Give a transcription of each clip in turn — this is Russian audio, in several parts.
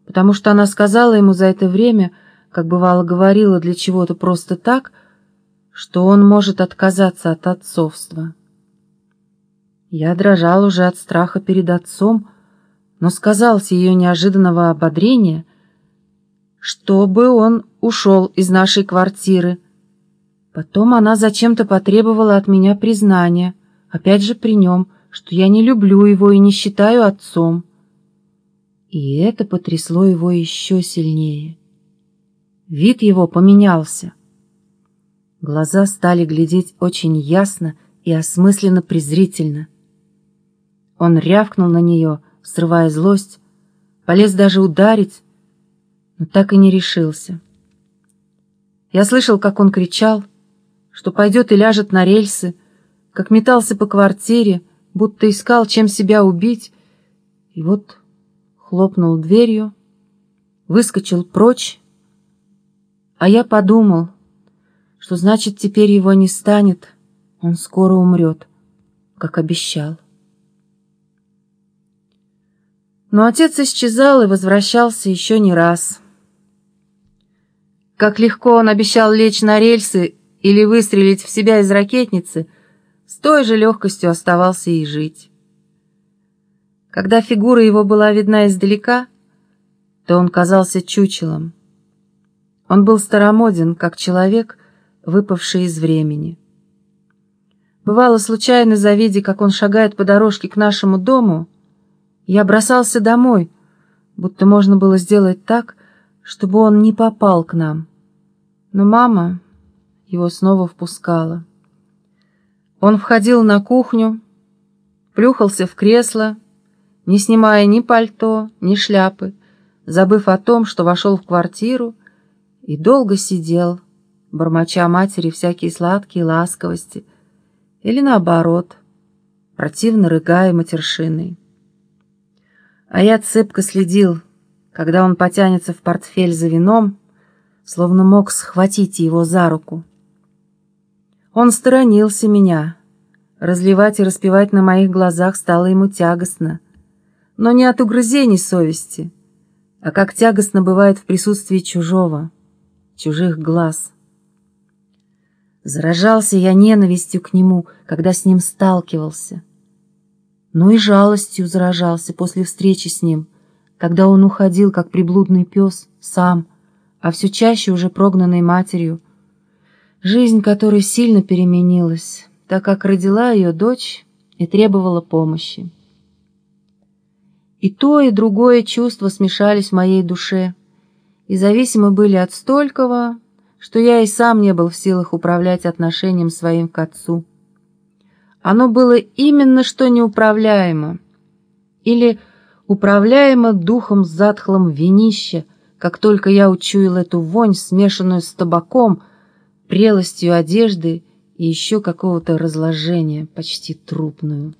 потому что она сказала ему за это время, как бывало говорила для чего-то просто так, что он может отказаться от отцовства. Я дрожал уже от страха перед отцом, но сказал с ее неожиданного ободрения, чтобы он ушел из нашей квартиры. Потом она зачем-то потребовала от меня признания, опять же при нем, что я не люблю его и не считаю отцом. И это потрясло его еще сильнее. Вид его поменялся. Глаза стали глядеть очень ясно и осмысленно презрительно. Он рявкнул на нее, срывая злость, полез даже ударить, но так и не решился. Я слышал, как он кричал, что пойдет и ляжет на рельсы, как метался по квартире, будто искал, чем себя убить, и вот хлопнул дверью, выскочил прочь, а я подумал, что значит теперь его не станет, он скоро умрет, как обещал. Но отец исчезал и возвращался еще не раз. Как легко он обещал лечь на рельсы или выстрелить в себя из ракетницы, с той же легкостью оставался и жить. Когда фигура его была видна издалека, то он казался чучелом. Он был старомоден, как человек, выпавший из времени. Бывало, случайно завидя, как он шагает по дорожке к нашему дому, я бросался домой, будто можно было сделать так, чтобы он не попал к нам. Но мама его снова впускала. Он входил на кухню, плюхался в кресло, не снимая ни пальто, ни шляпы, забыв о том, что вошел в квартиру, и долго сидел, бормоча матери всякие сладкие ласковости, или наоборот, противно рыгая матершиной. А я цепко следил, когда он потянется в портфель за вином, словно мог схватить его за руку. Он сторонился меня. Разливать и распевать на моих глазах стало ему тягостно, но не от угрызений совести, а как тягостно бывает в присутствии чужого, чужих глаз. Заражался я ненавистью к нему, когда с ним сталкивался, но и жалостью заражался после встречи с ним, когда он уходил, как приблудный пес, сам, а все чаще уже прогнанной матерью, жизнь которой сильно переменилась, так как родила ее дочь и требовала помощи. И то, и другое чувство смешались в моей душе, и зависимы были от столького, что я и сам не был в силах управлять отношением своим к отцу. Оно было именно что неуправляемо, или управляемо духом затхлым винища, как только я учуял эту вонь, смешанную с табаком, прелостью одежды и еще какого-то разложения, почти трупную.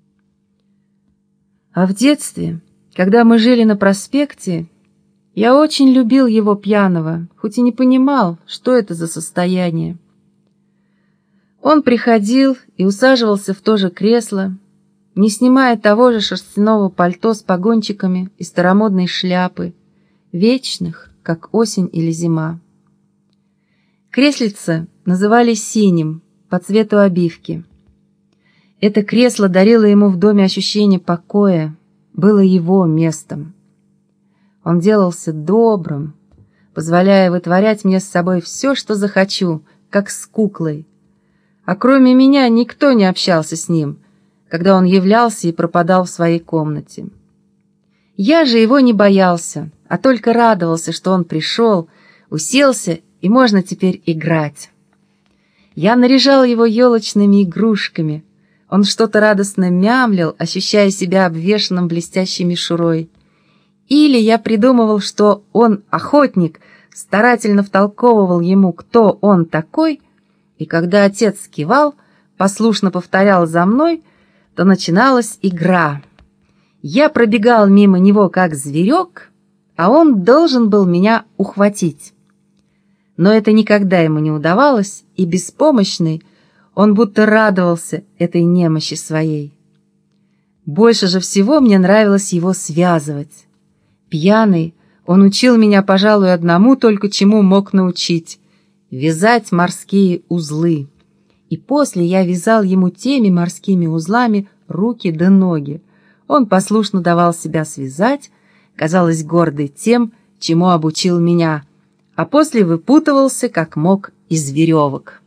А в детстве, когда мы жили на проспекте, я очень любил его пьяного, хоть и не понимал, что это за состояние. Он приходил и усаживался в то же кресло, не снимая того же шерстяного пальто с погончиками и старомодной шляпы, вечных, как осень или зима. Креслица называли синим, по цвету обивки. Это кресло дарило ему в доме ощущение покоя, было его местом. Он делался добрым, позволяя вытворять мне с собой все, что захочу, как с куклой. А кроме меня никто не общался с ним, когда он являлся и пропадал в своей комнате. Я же его не боялся, а только радовался, что он пришел, уселся, и можно теперь играть. Я наряжал его елочными игрушками. Он что-то радостно мямлил, ощущая себя обвешанным блестящей мишурой. Или я придумывал, что он охотник, старательно втолковывал ему, кто он такой, и когда отец кивал, послушно повторял за мной, то начиналась игра. Я пробегал мимо него как зверек, а он должен был меня ухватить. Но это никогда ему не удавалось, и беспомощный он будто радовался этой немощи своей. Больше же всего мне нравилось его связывать. Пьяный, Он учил меня, пожалуй, одному только чему мог научить — вязать морские узлы. И после я вязал ему теми морскими узлами руки да ноги. Он послушно давал себя связать, казалось, гордый тем, чему обучил меня, а после выпутывался, как мог, из веревок.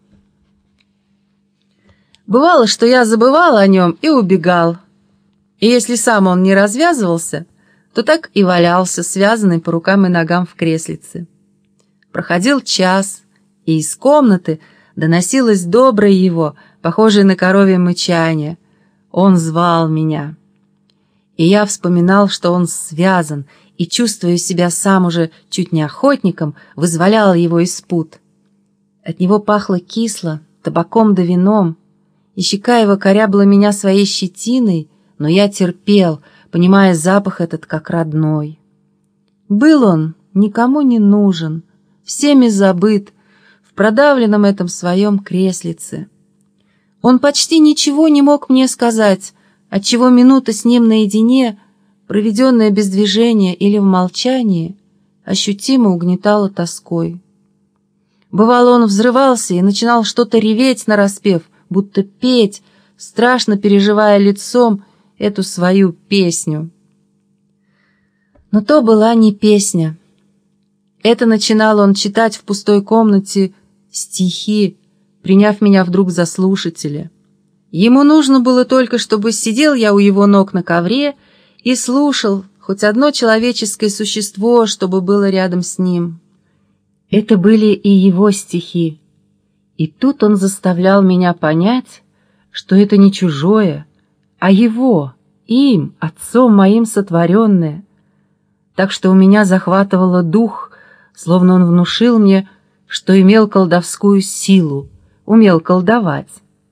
Бывало, что я забывал о нем и убегал, и если сам он не развязывался, то так и валялся, связанный по рукам и ногам в креслице. Проходил час, и из комнаты доносилось доброе его, похожее на коровье мычание. Он звал меня. И я вспоминал, что он связан, и, чувствуя себя сам уже чуть не охотником, вызволял его из пут. От него пахло кисло, табаком да вином, и щека его корябла меня своей щетиной, но я терпел, понимая запах этот как родной. Был он никому не нужен, всеми забыт, в продавленном этом своем креслице. Он почти ничего не мог мне сказать, отчего минута с ним наедине, проведенная без движения или в молчании, ощутимо угнетала тоской. Бывало, он взрывался и начинал что-то реветь нараспев, будто петь, страшно переживая лицом эту свою песню. Но то была не песня. Это начинал он читать в пустой комнате стихи, приняв меня вдруг за слушателя. Ему нужно было только, чтобы сидел я у его ног на ковре и слушал хоть одно человеческое существо, чтобы было рядом с ним. Это были и его стихи. И тут он заставлял меня понять, что это не чужое, а его, им, отцом моим сотворенное. Так что у меня захватывало дух, словно он внушил мне, что имел колдовскую силу, умел колдовать.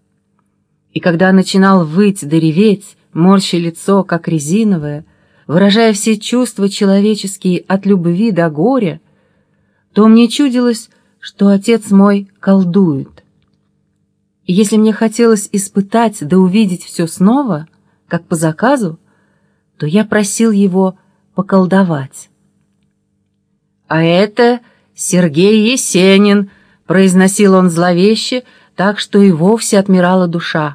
И когда начинал выть да реветь, морща лицо, как резиновое, выражая все чувства человеческие от любви до горя, то мне чудилось, что отец мой колдует. И если мне хотелось испытать да увидеть все снова, как по заказу, то я просил его поколдовать. «А это Сергей Есенин», — произносил он зловеще, так что и вовсе отмирала душа.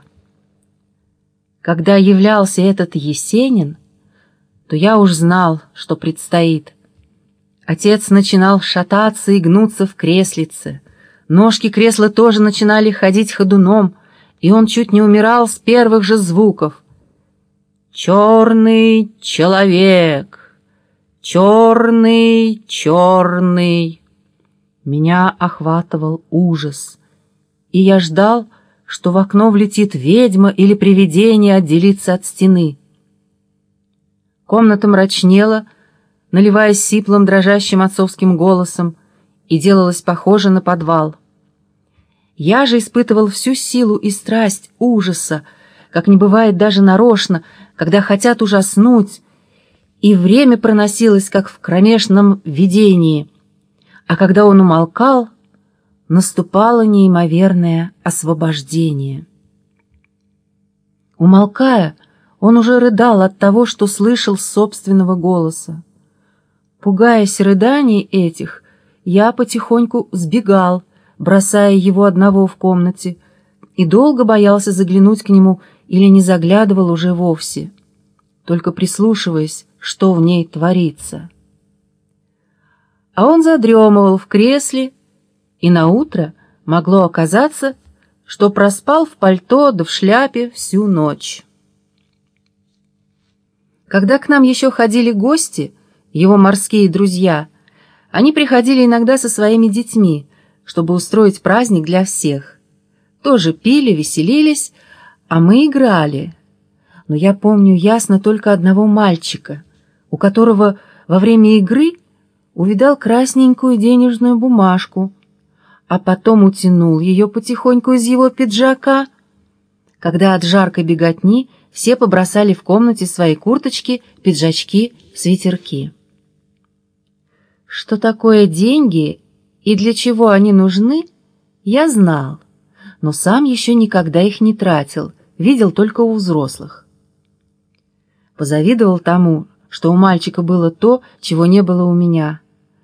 Когда являлся этот Есенин, то я уж знал, что предстоит. Отец начинал шататься и гнуться в креслице, ножки кресла тоже начинали ходить ходуном, и он чуть не умирал с первых же звуков. «Черный человек! Черный, черный!» Меня охватывал ужас, и я ждал, что в окно влетит ведьма или привидение отделиться от стены. Комната мрачнела, наливаясь сиплым дрожащим отцовским голосом, и делалась похожа на подвал. Я же испытывал всю силу и страсть ужаса, как не бывает даже нарочно, когда хотят ужаснуть, и время проносилось, как в кромешном видении, а когда он умолкал, наступало неимоверное освобождение. Умолкая, он уже рыдал от того, что слышал собственного голоса. Пугаясь рыданий этих, я потихоньку сбегал, бросая его одного в комнате, и долго боялся заглянуть к нему или не заглядывал уже вовсе, только прислушиваясь, что в ней творится. А он задремывал в кресле, и наутро могло оказаться, что проспал в пальто да в шляпе всю ночь. Когда к нам еще ходили гости, его морские друзья, они приходили иногда со своими детьми, чтобы устроить праздник для всех. Тоже пили, веселились, а мы играли. Но я помню ясно только одного мальчика, у которого во время игры увидал красненькую денежную бумажку, а потом утянул ее потихоньку из его пиджака. Когда от жаркой беготни все побросали в комнате свои курточки, пиджачки, свитерки. Что такое деньги и для чего они нужны, я знал, но сам еще никогда их не тратил, видел только у взрослых. Позавидовал тому, что у мальчика было то, чего не было у меня.